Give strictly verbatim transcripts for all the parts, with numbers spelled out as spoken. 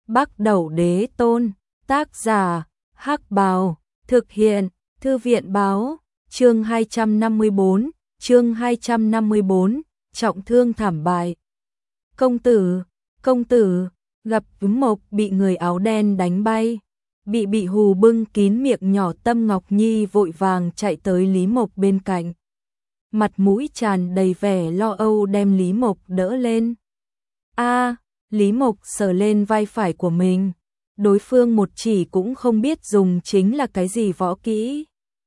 Bắc Đẩu Đế Tôn, tác giả, Hắc Bào, thực hiện, Thư viện báo, chương hai trăm năm mươi tư, chương hai trăm năm mươi tư, trọng thương thảm bại. Công tử, công tử, gặp Úm Mộc bị người áo đen đánh bay, bị bị hù bưng kín miệng nhỏ Tâm Ngọc Nhi vội vàng chạy tới Lý Mộc bên cạnh. Mặt mũi tràn đầy vẻ lo âu đem Lý Mộc đỡ lên. A, Lý Mộc sờ lên vai phải của mình, đối phương một chỉ cũng không biết dùng chính là cái gì võ kỹ.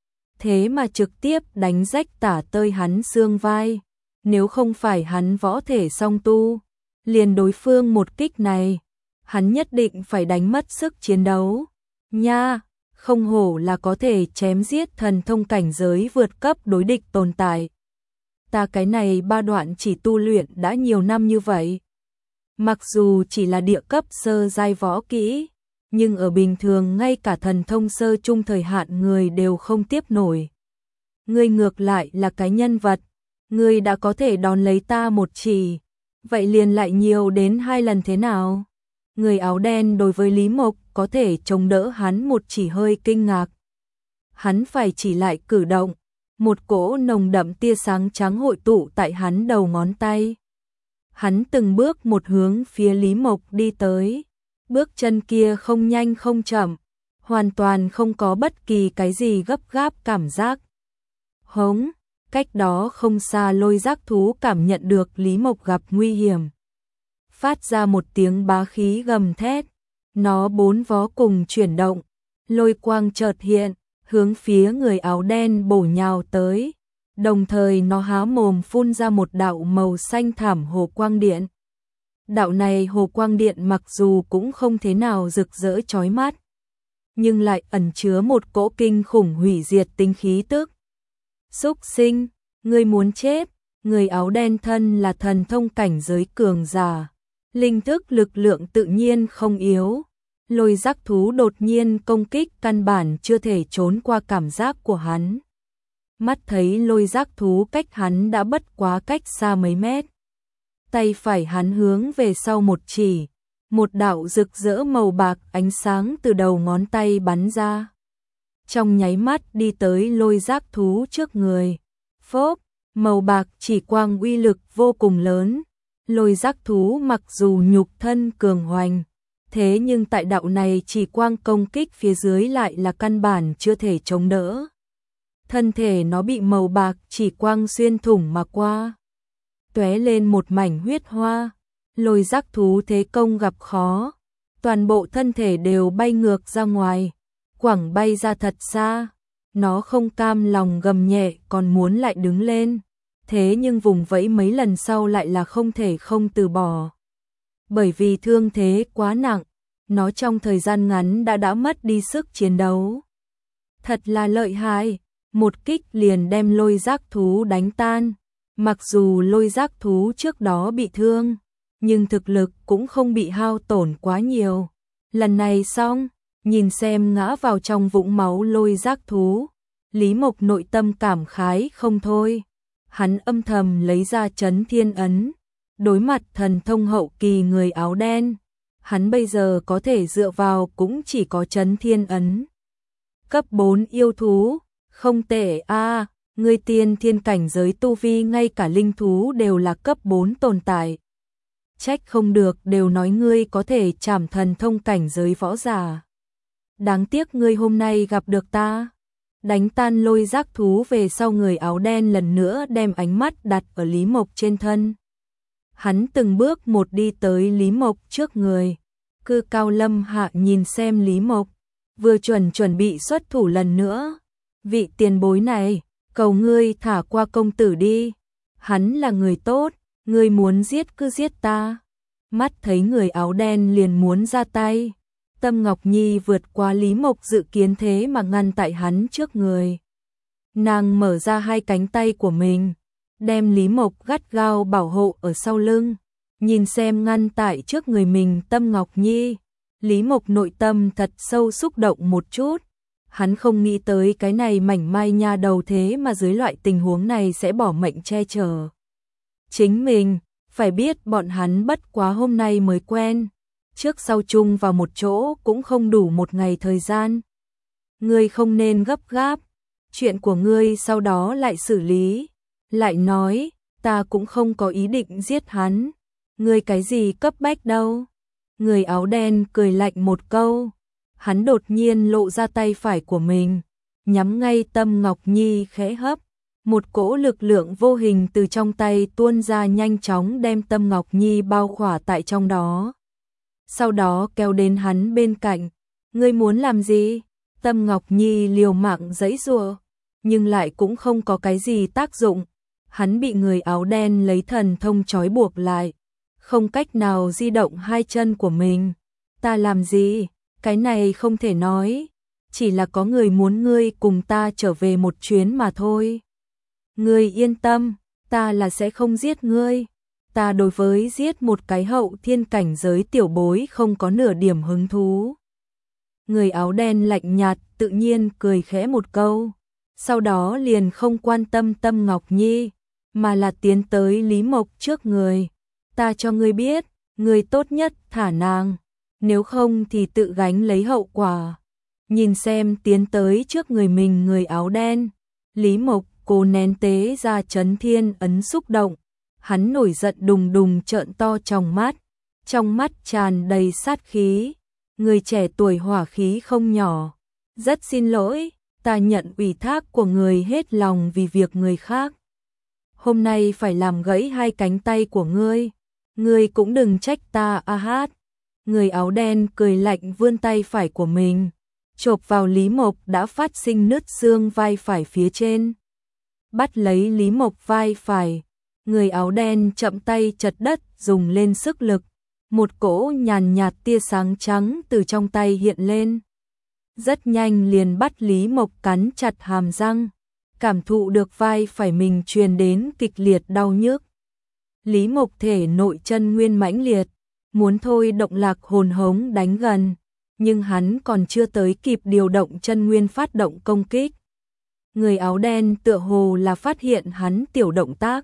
Thế mà trực tiếp đánh rách tả tơi hắn xương vai, nếu không phải hắn võ thể song tu, liền đối phương một kích này, hắn nhất định phải đánh mất sức chiến đấu. Nha, không hổ là có thể chém giết thần thông cảnh giới vượt cấp đối địch tồn tại. Ta cái này ba đoạn chỉ tu luyện đã nhiều năm như vậy. Mặc dù chỉ là địa cấp sơ giai võ kỹ, nhưng ở bình thường ngay cả thần thông sơ trung thời hạn người đều không tiếp nổi. Ngươi ngược lại là cái nhân vật, ngươi đã có thể đón lấy ta một chỉ, vậy liền lại nhiều đến hai lần thế nào? Người áo đen đối với Lý Mộc có thể chống đỡ hắn một chỉ hơi kinh ngạc. Hắn phải chỉ lại cử động, một cỗ nồng đậm tia sáng trắng hội tụ tại hắn đầu ngón tay. Hắn từng bước một hướng phía Lý Mộc đi tới, bước chân kia không nhanh không chậm, hoàn toàn không có bất kỳ cái gì gấp gáp cảm giác. Hống, cách đó không xa Lôi Giác thú cảm nhận được Lý Mộc gặp nguy hiểm, phát ra một tiếng bá khí gầm thét, nó bốn vó cùng chuyển động, lôi quang chợt hiện, hướng phía người áo đen bổ nhào tới. Đồng thời nó há mồm phun ra một đạo màu xanh thảm hồ quang điện. Đạo này hồ quang điện mặc dù cũng không thế nào rực rỡ chói mắt, nhưng lại ẩn chứa một cỗ kinh khủng hủy diệt tính khí tức. Súc sinh, ngươi muốn chết? Người áo đen thân là thần thông cảnh giới cường giả, linh thức lực lượng tự nhiên không yếu. Lôi Giác thú đột nhiên công kích căn bản chưa thể trốn qua cảm giác của hắn. Mắt thấy Lôi Giác thú cách hắn đã bất quá cách xa mấy mét. Tay phải hắn hướng về sau một chỉ, một đạo rực rỡ màu bạc ánh sáng từ đầu ngón tay bắn ra. Trong nháy mắt đi tới Lôi Giác thú trước người. Phốp, màu bạc chỉ quang uy lực vô cùng lớn. Lôi Giác thú mặc dù nhục thân cường hoành, thế nhưng tại đạo này chỉ quang công kích phía dưới lại là căn bản chưa thể chống đỡ. Thân thể nó bị màu bạc chỉ quang xuyên thủng mà qua, tóe lên một mảnh huyết hoa. Lôi Giác thú thế công gặp khó, toàn bộ thân thể đều bay ngược ra ngoài, quẳng bay ra thật xa. Nó không cam lòng gầm nhẹ còn muốn lại đứng lên, thế nhưng vùng vẫy mấy lần sau lại là không thể không từ bỏ. Bởi vì thương thế quá nặng, nó trong thời gian ngắn đã đã mất đi sức chiến đấu. Thật là lợi hại, một kích liền đem Lôi Giác thú đánh tan. Mặc dù Lôi Giác thú trước đó bị thương, nhưng thực lực cũng không bị hao tổn quá nhiều. Lần này xong, nhìn xem ngã vào trong vũng máu Lôi Giác thú, Lý Mộc nội tâm cảm khái không thôi. Hắn âm thầm lấy ra Chấn Thiên Ấn, đối mặt thần thông hậu kỳ người áo đen, hắn bây giờ có thể dựa vào cũng chỉ có Chấn Thiên Ấn. Cấp bốn yêu thú, không tệ a, à, ngươi tiên thiên cảnh giới tu vi ngay cả linh thú đều là cấp bốn tồn tại. Trách không được đều nói ngươi có thể chảm thần thông cảnh giới võ giả. Đáng tiếc ngươi hôm nay gặp được ta. Đánh tan Lôi Giác thú về sau, người áo đen lần nữa đem ánh mắt đặt ở Lý Mộc trên thân. Hắn từng bước một đi tới Lý Mộc trước người, cư cao lâm hạ nhìn xem Lý Mộc, vừa chuẩn chuẩn bị xuất thủ lần nữa. Vị tiền bối này, cầu ngươi thả qua công tử đi, hắn là người tốt, ngươi muốn giết cứ giết ta. Mắt thấy người áo đen liền muốn ra tay, Tâm Ngọc Nhi vượt qua Lý Mộc dự kiến thế mà ngăn tại hắn trước người. Nàng mở ra hai cánh tay của mình, đem Lý Mộc gắt gao bảo hộ ở sau lưng. Nhìn xem ngăn tại trước người mình Tâm Ngọc Nhi, Lý Mộc nội tâm thật sâu xúc động một chút. Hắn không nghĩ tới cái này mảnh mai nha đầu thế mà dưới loại tình huống này sẽ bỏ mệnh che chở chính mình. Phải biết bọn hắn bất quá hôm nay mới quen, trước sau chung vào một chỗ cũng không đủ một ngày thời gian. Ngươi không nên gấp gáp, chuyện của ngươi sau đó lại xử lý. Lại nói, ta cũng không có ý định giết hắn, ngươi cái gì cấp bách đâu. Người áo đen cười lạnh một câu, hắn đột nhiên lộ ra tay phải của mình, nhắm ngay Tâm Ngọc Nhi khẽ hấp. Một cỗ lực lượng vô hình từ trong tay tuôn ra nhanh chóng đem Tâm Ngọc Nhi bao khỏa tại trong đó. Sau đó kéo đến hắn bên cạnh. Ngươi muốn làm gì? Tâm Ngọc Nhi liều mạng giãy giụa, nhưng lại cũng không có cái gì tác dụng. Hắn bị người áo đen lấy thần thông trói buộc lại, không cách nào di động hai chân của mình. Ta làm gì? Cái này không thể nói. Chỉ là có người muốn ngươi cùng ta trở về một chuyến mà thôi. Ngươi yên tâm, ta là sẽ không giết ngươi. Ta đối với giết một cái hậu thiên cảnh giới tiểu bối không có nửa điểm hứng thú. Người áo đen lạnh nhạt tự nhiên cười khẽ một câu, sau đó liền không quan tâm Tâm Ngọc Nhi, mà là tiến tới Lý Mộc trước người. Ta cho ngươi biết, ngươi tốt nhất thả nàng, nếu không thì tự gánh lấy hậu quả. Nhìn xem tiến tới trước người mình người áo đen, Lý Mộc cố nén tế ra chấn thiên ấn xúc động, hắn nổi giận đùng đùng trợn to tròng mắt, trong mắt tràn đầy sát khí. Người trẻ tuổi hỏa khí không nhỏ, rất xin lỗi, ta nhận ủy thác của người hết lòng vì việc người khác. Hôm nay phải làm gãy hai cánh tay của ngươi, ngươi cũng đừng trách ta a hát. Người áo đen cười lạnh vươn tay phải của mình, chộp vào Lý Mộc đã phát sinh nứt xương vai phải phía trên. Bắt lấy Lý Mộc vai phải, người áo đen chậm tay chật đất dùng lên sức lực. Một cỗ nhàn nhạt tia sáng trắng từ trong tay hiện lên. Rất nhanh liền bắt Lý Mộc cắn chặt hàm răng, cảm thụ được vai phải mình truyền đến kịch liệt đau nhức. Lý Mộc thể nội chân nguyên mãnh liệt, muốn thôi động lạc hồn hống đánh gần, nhưng hắn còn chưa tới kịp điều động chân nguyên phát động công kích. Người áo đen tựa hồ là phát hiện hắn tiểu động tác.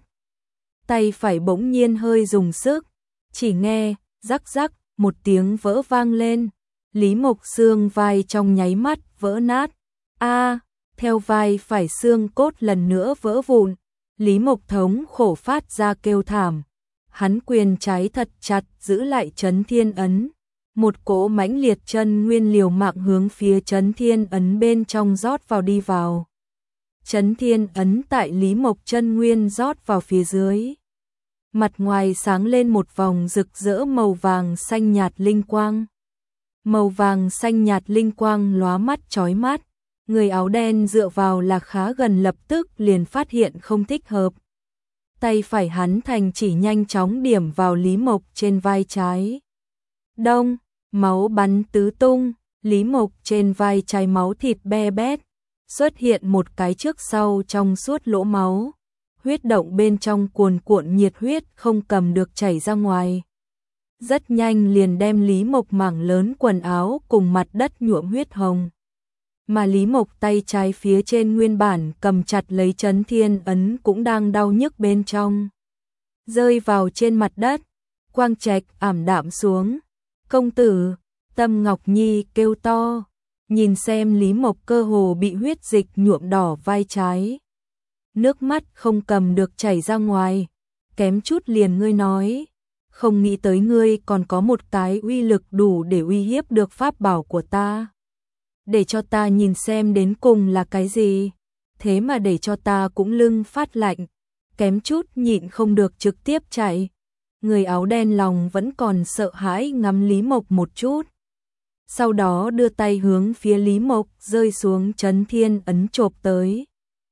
Tay phải bỗng nhiên hơi dùng sức, chỉ nghe rắc rắc một tiếng vỡ vang lên, Lý Mộc xương vai trong nháy mắt vỡ nát. A, theo vai phải xương cốt lần nữa vỡ vụn, Lý Mộc thống khổ phát ra kêu thảm. Hắn quyền trái thật chặt giữ lại Chấn Thiên ấn, một cỗ mãnh liệt chân nguyên liều mạng hướng phía Chấn Thiên ấn bên trong rót vào đi vào. Chấn Thiên ấn tại Lý Mộc chân nguyên rót vào phía dưới. Mặt ngoài sáng lên một vòng rực rỡ màu vàng xanh nhạt linh quang. Màu vàng xanh nhạt linh quang lóa mắt chói mắt, người áo đen dựa vào là khá gần lập tức liền phát hiện không thích hợp. Tay phải hắn thành chỉ nhanh chóng điểm vào Lý Mộc trên vai trái. Đông, máu bắn tứ tung, Lý Mộc trên vai trái máu thịt be bét, xuất hiện một cái trước sau trong suốt lỗ máu. Huyết động bên trong cuồn cuộn nhiệt huyết không cầm được chảy ra ngoài. Rất nhanh liền đem Lý Mộc mảng lớn quần áo cùng mặt đất nhuộm huyết hồng. Mà Lý Mộc tay trái phía trên nguyên bản cầm chặt lấy Chấn Thiên ấn cũng đang đau nhức bên trong. Rơi vào trên mặt đất, quang trạch ảm đạm xuống. Công tử, Tâm Ngọc Nhi kêu to, nhìn xem Lý Mộc cơ hồ bị huyết dịch nhuộm đỏ vai trái. Nước mắt không cầm được chảy ra ngoài, kém chút liền ngươi nói, không nghĩ tới ngươi còn có một cái uy lực đủ để uy hiếp được pháp bảo của ta. Để cho ta nhìn xem đến cùng là cái gì, thế mà để cho ta cũng lưng phát lạnh, kém chút nhịn không được trực tiếp chạy. Người áo đen lòng vẫn còn sợ hãi ngắm Lý Mộc một chút. Sau đó đưa tay hướng phía Lý Mộc rơi xuống Chấn Thiên ấn chộp tới.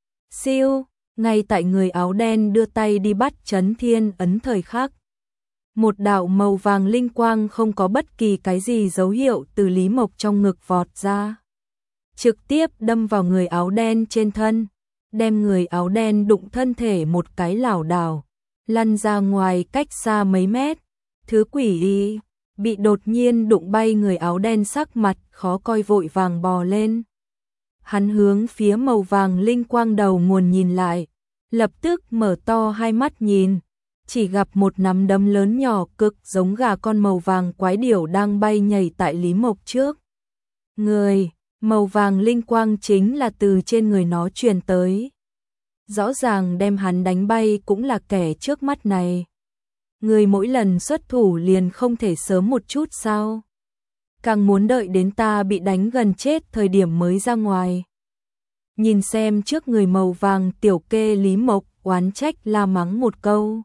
Siêu! Ngay tại người áo đen đưa tay đi bắt Chấn Thiên ấn thời khắc, một đạo màu vàng linh quang không có bất kỳ cái gì dấu hiệu từ Lý Mộc trong ngực vọt ra, trực tiếp đâm vào người áo đen trên thân, đem người áo đen đụng thân thể một cái lảo đảo, lăn ra ngoài cách xa mấy mét. Thứ quỷ đi, bị đột nhiên đụng bay người áo đen sắc mặt khó coi vội vàng bò lên. Hắn hướng phía màu vàng linh quang đầu nguồn nhìn lại, lập tức mở to hai mắt nhìn, chỉ gặp một nắm đấm lớn nhỏ cực giống gà con màu vàng quái điểu đang bay nhảy tại Lý Mộc trước. Người, màu vàng linh quang chính là từ trên người nó truyền tới. Rõ ràng đem hắn đánh bay cũng là kẻ trước mắt này. Người mỗi lần xuất thủ liền không thể sớm một chút sao? Càng muốn đợi đến ta bị đánh gần chết thời điểm mới ra ngoài. Nhìn xem trước người màu vàng tiểu kê Lý Mộc oán trách la mắng một câu.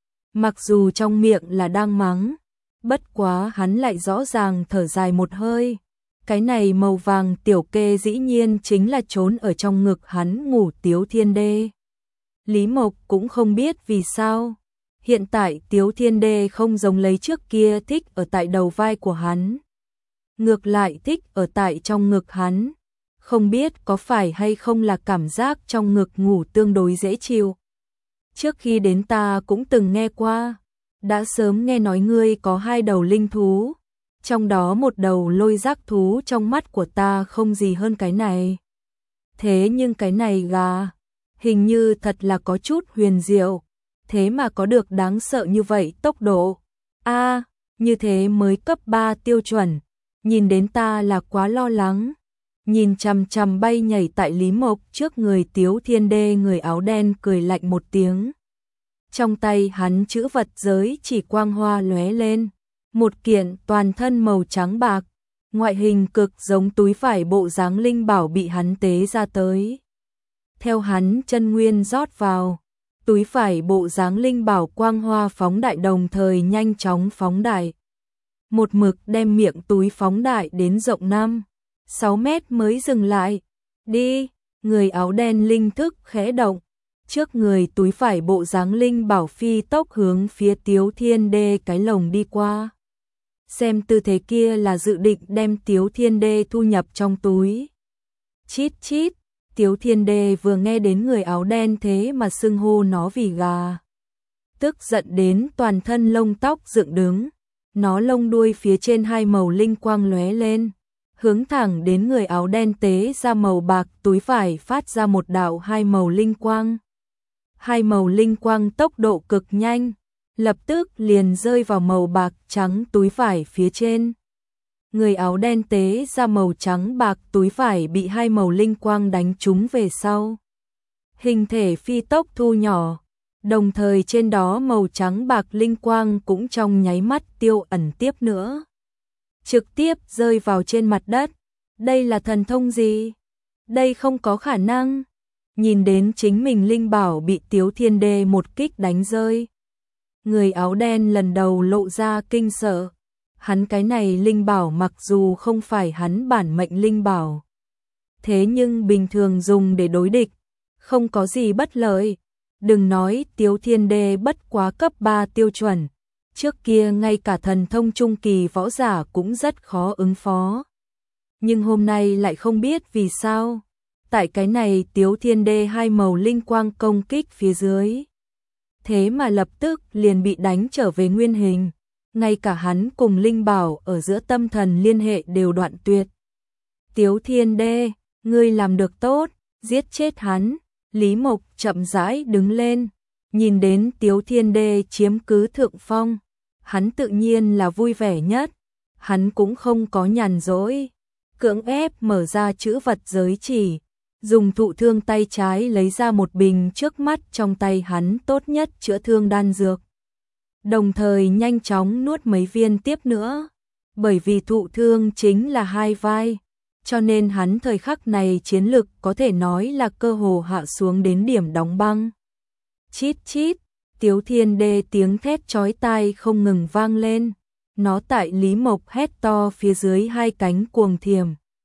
Mặc dù trong miệng là đang mắng, bất quá hắn lại rõ ràng thở dài một hơi. Cái này màu vàng tiểu kê dĩ nhiên chính là trốn ở trong ngực hắn ngủ Tiếu Thiên Đê. Lý Mộc cũng không biết vì sao. Hiện tại Tiếu Thiên Đê không giống lấy trước kia thích ở tại đầu vai của hắn. Ngược lại thích ở tại trong ngực hắn. Không biết có phải hay không là cảm giác trong ngực ngủ tương đối dễ chịu. Trước khi đến ta cũng từng nghe qua. Đã sớm nghe nói ngươi có hai đầu linh thú. Trong đó một đầu lôi giác thú trong mắt của ta không gì hơn cái này. Thế nhưng cái này gà, hình như thật là có chút huyền diệu. Thế mà có được đáng sợ như vậy tốc độ. A, à, như thế mới cấp ba tiêu chuẩn. Nhìn đến ta là quá lo lắng. Nhìn chằm chằm bay nhảy tại Lý Mộc trước người Tiếu Thiên Đê, người áo đen cười lạnh một tiếng. Trong tay hắn chữ vật giới chỉ quang hoa lóe lên. Một kiện toàn thân màu trắng bạc, ngoại hình cực giống túi vải bộ dáng linh bảo bị hắn tế ra tới. Theo hắn chân nguyên rót vào, túi vải bộ dáng linh bảo quang hoa phóng đại đồng thời nhanh chóng phóng đại. Một mực đem miệng túi phóng đại đến rộng năm, sáu mét mới dừng lại. Đi, người áo đen linh thức khẽ động. Trước người túi vải bộ dáng linh bảo phi tốc hướng phía Tiếu Thiên Đê cái lồng đi qua. Xem tư thế kia là dự định đem Tiếu Thiên Đê thu nhập trong túi. Chít chít, Tiếu Thiên Đê vừa nghe đến người áo đen thế mà xưng hô nó vì gà. Tức giận đến toàn thân lông tóc dựng đứng. Nó lông đuôi phía trên hai màu linh quang lóe lên. Hướng thẳng đến người áo đen tế ra màu bạc túi vải phát ra một đạo hai màu linh quang. Hai màu linh quang tốc độ cực nhanh. Lập tức liền rơi vào màu bạc trắng túi vải phía trên. Người áo đen tế ra màu trắng bạc túi vải bị hai màu linh quang đánh trúng về sau. Hình thể phi tốc thu nhỏ, đồng thời trên đó màu trắng bạc linh quang cũng trong nháy mắt tiêu ẩn tiếp nữa. Trực tiếp rơi vào trên mặt đất. Đây là thần thông gì? Đây không có khả năng. Nhìn đến chính mình linh bảo bị Tiếu Thiên Đê một kích đánh rơi. Người áo đen lần đầu lộ ra kinh sợ. Hắn cái này linh bảo mặc dù không phải hắn bản mệnh linh bảo. Thế nhưng bình thường dùng để đối địch. Không có gì bất lợi. Đừng nói Tiếu Thiên Đê bất quá cấp ba tiêu chuẩn. Trước kia ngay cả thần thông trung kỳ võ giả cũng rất khó ứng phó. Nhưng hôm nay lại không biết vì sao. Tại cái này Tiếu Thiên Đê hai màu linh quang công kích phía dưới. Thế mà lập tức liền bị đánh trở về nguyên hình. Ngay cả hắn cùng linh bảo ở giữa tâm thần liên hệ đều đoạn tuyệt. Tiếu Thiên Đê, ngươi làm được tốt, giết chết hắn. Lý Mộc chậm rãi đứng lên. Nhìn đến Tiếu Thiên Đê chiếm cứ thượng phong. Hắn tự nhiên là vui vẻ nhất. Hắn cũng không có nhàn rỗi. Cưỡng ép mở ra chữ vật giới chỉ. Dùng thụ thương tay trái lấy ra một bình trước mắt trong tay hắn tốt nhất chữa thương đan dược. Đồng thời nhanh chóng nuốt mấy viên tiếp nữa. Bởi vì thụ thương chính là hai vai. Cho nên hắn thời khắc này chiến lực có thể nói là cơ hồ hạ xuống đến điểm đóng băng. Chít chít, Tiếu Thiên Đê tiếng thét chói tai không ngừng vang lên. Nó tại Lý Mộc hét to phía dưới hai cánh cuồng thiềm.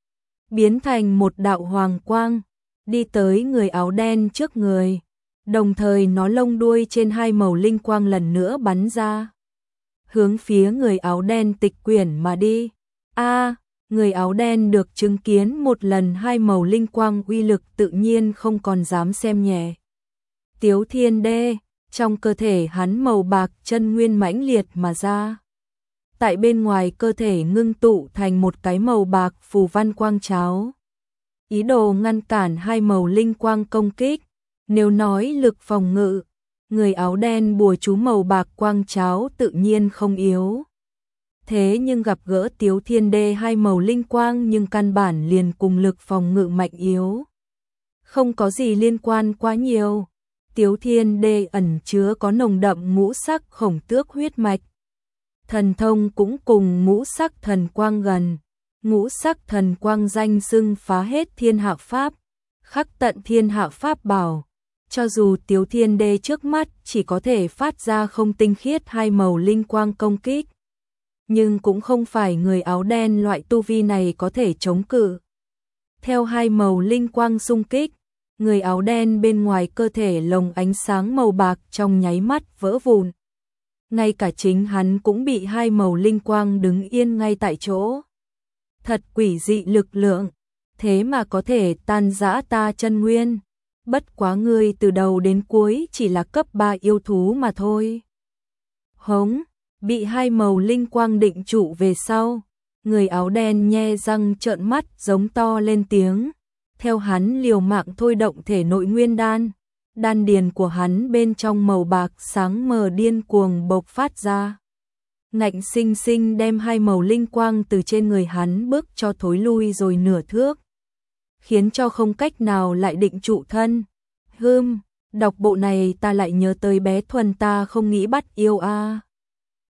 Biến thành một đạo hoàng quang, đi tới người áo đen trước người. Đồng thời nó lông đuôi trên hai màu linh quang lần nữa bắn ra. Hướng phía người áo đen tịch quyển mà đi. A, người áo đen được chứng kiến một lần hai màu linh quang uy lực tự nhiên không còn dám xem nhẹ. Tiếu Thiên Đê, trong cơ thể hắn màu bạc chân nguyên mãnh liệt mà ra. Tại bên ngoài cơ thể ngưng tụ thành một cái màu bạc phù văn quang cháo. Ý đồ ngăn cản hai màu linh quang công kích. Nếu nói lực phòng ngự, người áo đen bùa chú màu bạc quang cháo tự nhiên không yếu. Thế nhưng gặp gỡ Tiếu Thiên Đê hai màu linh quang nhưng căn bản liền cùng lực phòng ngự mạnh yếu. Không có gì liên quan quá nhiều. Tiếu Thiên Đê ẩn chứa có nồng đậm ngũ sắc khổng tước huyết mạch. Thần thông cũng cùng ngũ sắc thần quang gần. Ngũ sắc thần quang danh xưng phá hết thiên hạ pháp, khắc tận thiên hạ pháp bảo. Cho dù Tiếu Thiên Đê trước mắt chỉ có thể phát ra không tinh khiết hai màu linh quang công kích, nhưng cũng không phải người áo đen loại tu vi này có thể chống cự. Theo hai màu linh quang xung kích, người áo đen bên ngoài cơ thể lồng ánh sáng màu bạc trong nháy mắt vỡ vụn. Ngay cả chính hắn cũng bị hai màu linh quang đứng yên ngay tại chỗ. Thật quỷ dị lực lượng, thế mà có thể tan rã ta chân nguyên. Bất quá ngươi từ đầu đến cuối chỉ là cấp ba yêu thú mà thôi. Hống, bị hai màu linh quang định trụ về sau, người áo đen nhe răng trợn mắt giống to lên tiếng. Theo hắn liều mạng thôi động thể nội nguyên đan, đan điền của hắn bên trong màu bạc sáng mờ điên cuồng bộc phát ra. Ngạnh sinh sinh đem hai màu linh quang từ trên người hắn bước cho thối lui rồi nửa thước, khiến cho không cách nào lại định trụ thân. Hừm, đọc bộ này ta lại nhớ tới bé Thuần ta không nghĩ bắt yêu a. À.